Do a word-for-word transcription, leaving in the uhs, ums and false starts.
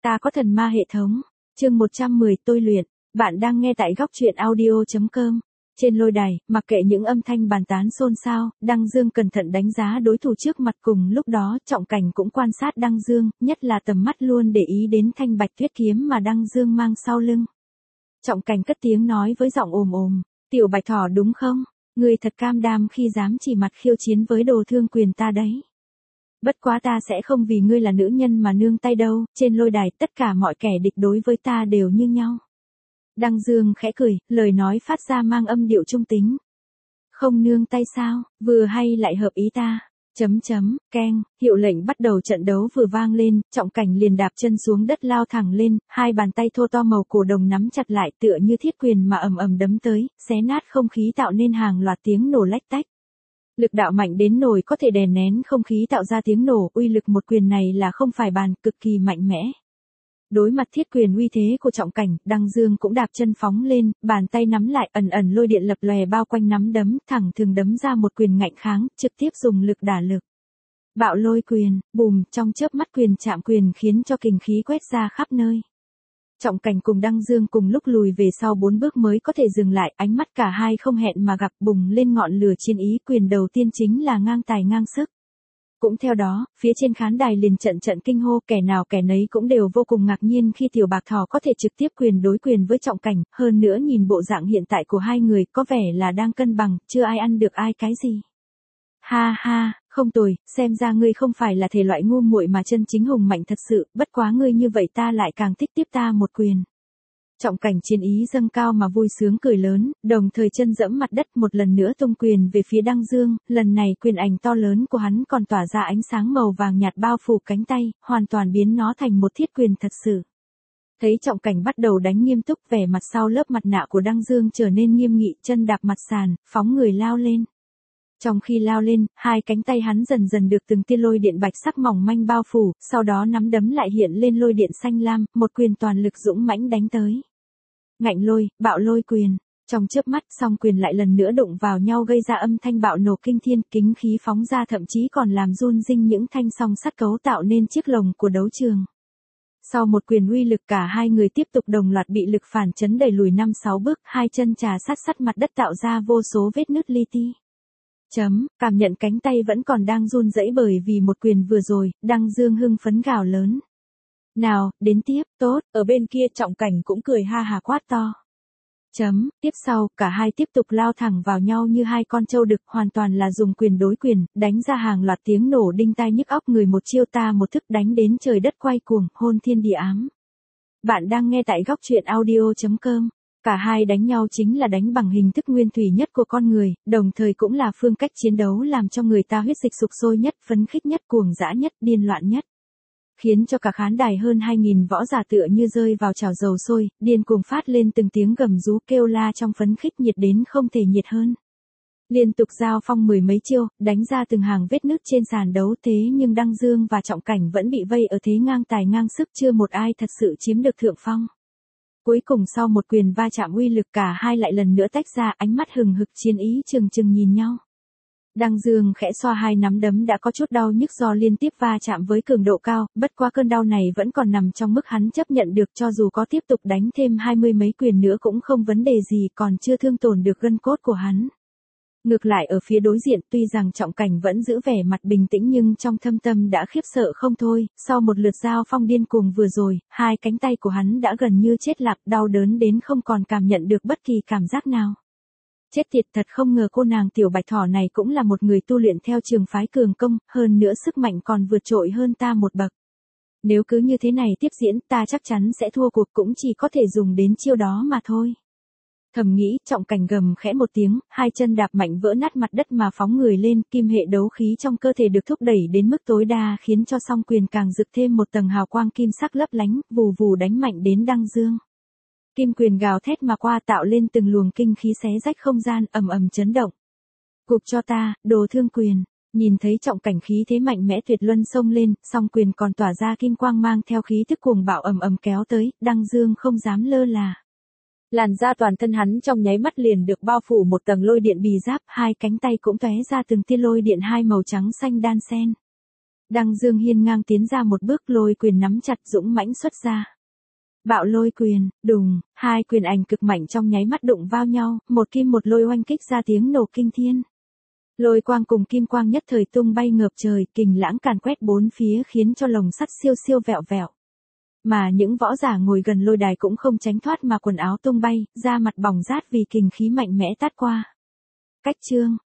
Ta có thần ma hệ thống. Chương một trăm mười tôi luyện. Bạn đang nghe tại góc truyện audio.com. Trên lôi đài, mặc kệ những âm thanh bàn tán xôn xao, Đăng Dương cẩn thận đánh giá đối thủ trước mặt, cùng lúc đó Trọng Cảnh cũng quan sát Đăng Dương, nhất là tầm mắt luôn để ý đến thanh bạch tuyết kiếm mà Đăng Dương mang sau lưng. Trọng Cảnh cất tiếng nói với giọng ồm ồm, tiểu bạch thỏ đúng không? Ngươi thật cam đam khi dám chỉ mặt khiêu chiến với Đồ Thương Quyền ta đấy. Bất quá ta sẽ không vì ngươi là nữ nhân mà nương tay đâu, trên lôi đài tất cả mọi kẻ địch đối với ta đều như nhau. Đăng Dương khẽ cười, lời nói phát ra mang âm điệu trung tính. Không nương tay sao, vừa hay lại hợp ý ta. Chấm chấm, keng, hiệu lệnh bắt đầu trận đấu vừa vang lên, Trọng Cảnh liền đạp chân xuống đất lao thẳng lên, hai bàn tay thô to màu cổ đồng nắm chặt lại tựa như thiết quyền mà ầm ầm đấm tới, xé nát không khí tạo nên hàng loạt tiếng nổ lách tách. Lực đạo mạnh đến nổi có thể đè nén không khí tạo ra tiếng nổ, uy lực một quyền này là không phải bàn, cực kỳ mạnh mẽ. Đối mặt thiết quyền uy thế của Trọng Cảnh, Đăng Dương cũng đạp chân phóng lên, bàn tay nắm lại, ẩn ẩn lôi điện lập lòe bao quanh nắm đấm, thẳng thường đấm ra một quyền ngạnh kháng, trực tiếp dùng lực đả lực. Bạo lôi quyền, bùm, trong chớp mắt quyền chạm quyền khiến cho kình khí quét ra khắp nơi. Trọng Cảnh cùng Đăng Dương cùng lúc lùi về sau bốn bước mới có thể dừng lại, ánh mắt cả hai không hẹn mà gặp, bùng lên ngọn lửa chiến ý, quyền đầu tiên chính là ngang tài ngang sức. Cũng theo đó, phía trên khán đài liền trận trận kinh hô, kẻ nào kẻ nấy cũng đều vô cùng ngạc nhiên khi tiểu bạc thỏ có thể trực tiếp quyền đối quyền với Trọng Cảnh, hơn nữa nhìn bộ dạng hiện tại của hai người có vẻ là đang cân bằng, chưa ai ăn được ai cái gì. Ha ha, không tồi, xem ra ngươi không phải là thể loại ngu muội mà chân chính hùng mạnh thật sự, bất quá ngươi như vậy ta lại càng thích tiếp ta một quyền. Trọng Cảnh chiến ý dâng cao mà vui sướng cười lớn, đồng thời chân dẫm mặt đất một lần nữa tung quyền về phía Đăng Dương, lần này quyền ảnh to lớn của hắn còn tỏa ra ánh sáng màu vàng nhạt bao phủ cánh tay, hoàn toàn biến nó thành một thiết quyền thật sự. Thấy Trọng Cảnh bắt đầu đánh nghiêm túc, vẻ mặt sau lớp mặt nạ của Đăng Dương trở nên nghiêm nghị, chân đạp mặt sàn, phóng người lao lên. Trong khi lao lên, hai cánh tay hắn dần dần được từng tia lôi điện bạch sắc mỏng manh bao phủ, sau đó nắm đấm lại hiện lên lôi điện xanh lam, một quyền toàn lực dũng mãnh đánh tới. Ngạnh lôi, bạo lôi quyền. Trong chớp mắt, song quyền lại lần nữa đụng vào nhau gây ra âm thanh bạo nổ kinh thiên, kính khí phóng ra thậm chí còn làm run rinh những thanh song sắt cấu tạo nên chiếc lồng của đấu trường. Sau một quyền uy lực, cả hai người tiếp tục đồng loạt bị lực phản chấn đẩy lùi năm sáu bước, hai chân trà sát sắt mặt đất tạo ra vô số vết nứt li ti. Chấm, cảm nhận cánh tay vẫn còn đang run rẩy bởi vì một quyền vừa rồi, Đăng Dương hưng phấn gào lớn. Nào, đến tiếp, tốt, ở bên kia Trọng Cảnh cũng cười ha hà quát to. Chấm, tiếp sau, cả hai tiếp tục lao thẳng vào nhau như hai con trâu đực, hoàn toàn là dùng quyền đối quyền, đánh ra hàng loạt tiếng nổ đinh tai nhức óc, người một chiêu ta một thức, đánh đến trời đất quay cuồng, hôn thiên địa ám. Bạn đang nghe tại góc truyện audio.com. Cả hai đánh nhau chính là đánh bằng hình thức nguyên thủy nhất của con người, đồng thời cũng là phương cách chiến đấu làm cho người ta huyết dịch sục sôi nhất, phấn khích nhất, cuồng dã nhất, điên loạn nhất. Khiến cho cả khán đài hơn hai nghìn võ giả tựa như rơi vào chảo dầu sôi, điên cuồng phát lên từng tiếng gầm rú kêu la trong phấn khích nhiệt đến không thể nhiệt hơn. Liên tục giao phong mười mấy chiêu, đánh ra từng hàng vết nứt trên sàn đấu, thế nhưng Đăng Dương và Trọng Cảnh vẫn bị vây ở thế ngang tài ngang sức, chưa một ai thật sự chiếm được thượng phong. Cuối cùng sau một quyền va chạm uy lực, cả hai lại lần nữa tách ra, ánh mắt hừng hực chiến ý chừng chừng nhìn nhau. Đăng Dương khẽ xoa hai nắm đấm đã có chút đau nhức do liên tiếp va chạm với cường độ cao, bất quá cơn đau này vẫn còn nằm trong mức hắn chấp nhận được, cho dù có tiếp tục đánh thêm hai mươi mấy quyền nữa cũng không vấn đề gì, còn chưa thương tổn được gân cốt của hắn. Ngược lại ở phía đối diện, tuy rằng Trọng Cảnh vẫn giữ vẻ mặt bình tĩnh nhưng trong thâm tâm đã khiếp sợ không thôi, sau một lượt giao phong điên cuồng vừa rồi, hai cánh tay của hắn đã gần như chết lặng, đau đớn đến không còn cảm nhận được bất kỳ cảm giác nào. Chết tiệt, thật không ngờ cô nàng tiểu bạch thỏ này cũng là một người tu luyện theo trường phái cường công, hơn nữa sức mạnh còn vượt trội hơn ta một bậc. Nếu cứ như thế này tiếp diễn, ta chắc chắn sẽ thua cuộc, cũng chỉ có thể dùng đến chiêu đó mà thôi. Thầm nghĩ, Trọng Cảnh gầm khẽ một tiếng, hai chân đạp mạnh vỡ nát mặt đất mà phóng người lên, kim hệ đấu khí trong cơ thể được thúc đẩy đến mức tối đa khiến cho song quyền càng rực thêm một tầng hào quang kim sắc lấp lánh, vù vù đánh mạnh đến Đăng Dương. Kim quyền gào thét mà qua tạo lên từng luồng kinh khí xé rách không gian, ầm ầm chấn động. Cục cho ta, Đồ Thương Quyền. Nhìn thấy Trọng Cảnh khí thế mạnh mẽ tuyệt luân xông lên, song quyền còn tỏa ra kim quang mang theo khí thức cuồng bạo ầm ầm kéo tới, Đăng Dương không dám lơ là. Làn da toàn thân hắn trong nháy mắt liền được bao phủ một tầng lôi điện bì giáp, hai cánh tay cũng tóe ra từng tia lôi điện hai màu trắng xanh đan xen. Đăng Dương hiên ngang tiến ra một bước, lôi quyền nắm chặt, dũng mãnh xuất ra. Bạo lôi quyền, đùng, hai quyền ảnh cực mạnh trong nháy mắt đụng vào nhau, một kim một lôi oanh kích ra tiếng nổ kinh thiên. Lôi quang cùng kim quang nhất thời tung bay ngập trời, kình lãng càn quét bốn phía khiến cho lồng sắt siêu siêu vẹo vẹo. Mà những võ giả ngồi gần lôi đài cũng không tránh thoát mà quần áo tung bay, da mặt bỏng rát vì kình khí mạnh mẽ tát qua. Cách chương,